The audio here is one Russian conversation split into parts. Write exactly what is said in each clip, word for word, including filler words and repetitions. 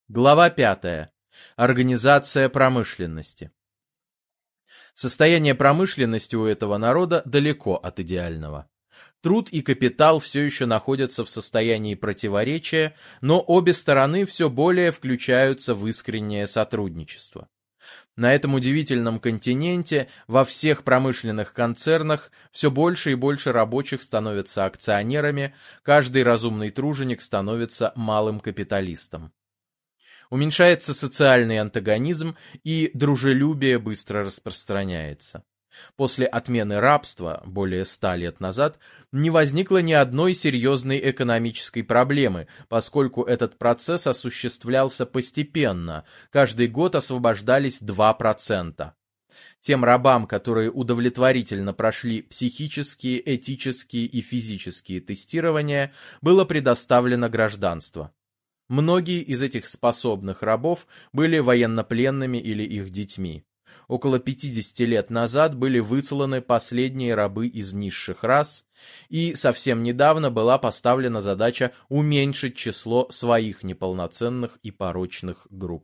Глава пятая. Организация промышленности. Состояние промышленности у этого народа далеко от идеального. Труд и капитал все еще находятся в состоянии противоречия, но обе стороны все более включаются в искреннее сотрудничество. На этом удивительном континенте во всех промышленных концернах все больше и больше рабочих становятся акционерами, каждый разумный труженик становится малым капиталистом. Уменьшается социальный антагонизм, и дружелюбие быстро распространяется. После отмены рабства, более ста лет назад, не возникло ни одной серьезной экономической проблемы, поскольку этот процесс осуществлялся постепенно, каждый год освобождались два процента. Тем рабам, которые удовлетворительно прошли психические, этические и физические тестирования, было предоставлено гражданство. Многие из этих способных рабов были военнопленными или их детьми. Около пятидесяти лет назад были высланы последние рабы из низших рас, и совсем недавно была поставлена задача уменьшить число своих неполноценных и порочных групп.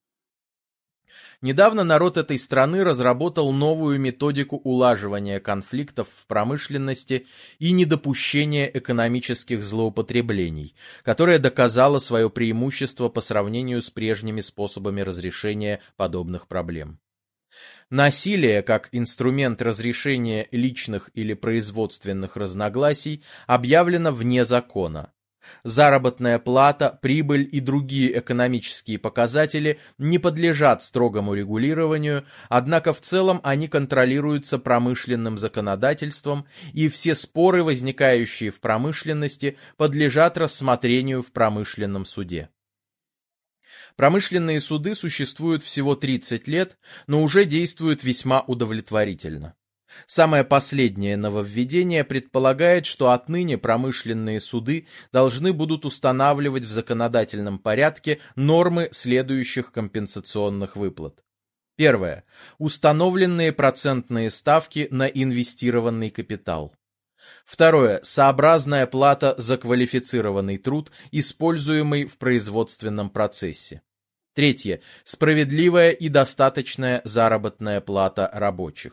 Недавно народ этой страны разработал новую методику улаживания конфликтов в промышленности и недопущения экономических злоупотреблений, которая доказала свое преимущество по сравнению с прежними способами разрешения подобных проблем. Насилие, как инструмент разрешения личных или производственных разногласий, объявлено вне закона. Заработная плата, прибыль и другие экономические показатели не подлежат строгому регулированию, однако в целом они контролируются промышленным законодательством, и все споры, возникающие в промышленности, подлежат рассмотрению в промышленном суде. Промышленные суды существуют всего тридцать лет, но уже действуют весьма удовлетворительно. Самое последнее нововведение предполагает, что отныне промышленные суды должны будут устанавливать в законодательном порядке нормы следующих компенсационных выплат. Первое. Установленные процентные ставки на инвестированный капитал. Второе. Сообразная плата за квалифицированный труд, используемый в производственном процессе. Третье. Справедливая и достаточная заработная плата рабочих.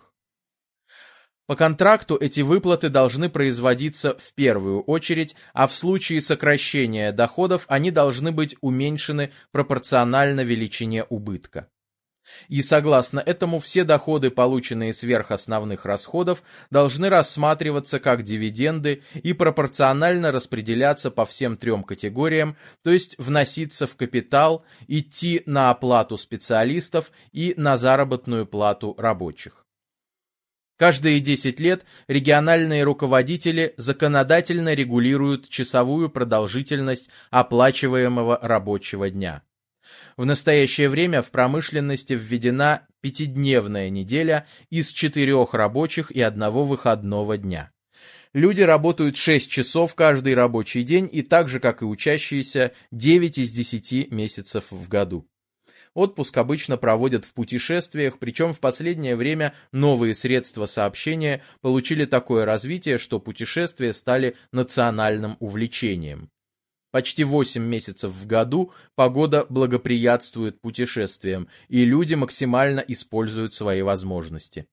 По контракту эти выплаты должны производиться в первую очередь, а в случае сокращения доходов они должны быть уменьшены пропорционально величине убытка. И согласно этому все доходы, полученные сверх основных расходов, должны рассматриваться как дивиденды и пропорционально распределяться по всем трем категориям, то есть вноситься в капитал, идти на оплату специалистов и на заработную плату рабочих. Каждые десять лет региональные руководители законодательно регулируют часовую продолжительность оплачиваемого рабочего дня. В настоящее время в промышленности введена пятидневная неделя из четырех рабочих и одного выходного дня. Люди работают шесть часов каждый рабочий день и так же, как и учащиеся, девять из десяти месяцев в году. Отпуск обычно проводят в путешествиях, причем в последнее время новые средства сообщения получили такое развитие, что путешествия стали национальным увлечением. Почти восемь месяцев в году погода благоприятствует путешествиям, и люди максимально используют свои возможности.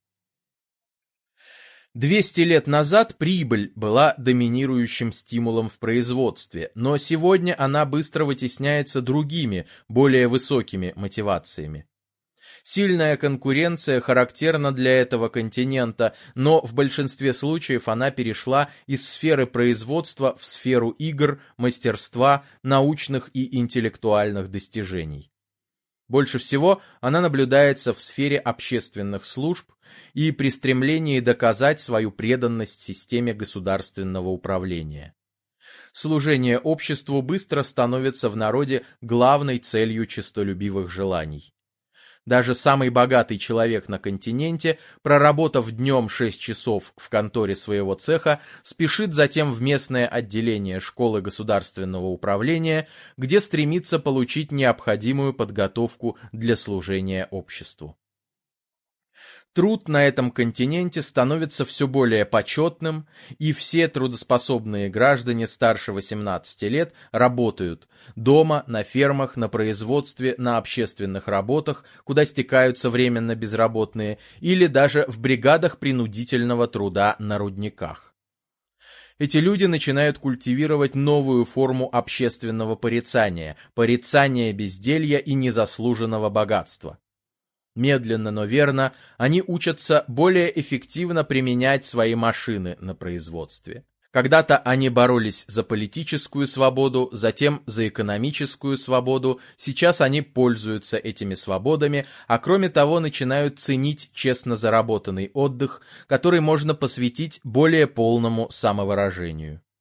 двести лет назад прибыль была доминирующим стимулом в производстве, но сегодня она быстро вытесняется другими, более высокими мотивациями. Сильная конкуренция характерна для этого континента, но в большинстве случаев она перешла из сферы производства в сферу игр, мастерства, научных и интеллектуальных достижений. Больше всего она наблюдается в сфере общественных служб и при стремлении доказать свою преданность системе государственного управления. Служение обществу быстро становится в народе главной целью честолюбивых желаний. Даже самый богатый человек на континенте, проработав днем шесть часов в конторе своего цеха, спешит затем в местное отделение школы государственного управления, где стремится получить необходимую подготовку для служения обществу. Труд на этом континенте становится все более почетным, и все трудоспособные граждане старше восемнадцати лет работают дома, на фермах, на производстве, на общественных работах, куда стекаются временно безработные, или даже в бригадах принудительного труда на рудниках. Эти люди начинают культивировать новую форму общественного порицания, порицания безделья и незаслуженного богатства. Медленно, но верно, они учатся более эффективно применять свои машины на производстве. Когда-то они боролись за политическую свободу, затем за экономическую свободу, сейчас они пользуются этими свободами, а кроме того начинают ценить честно заработанный отдых, который можно посвятить более полному самовыражению.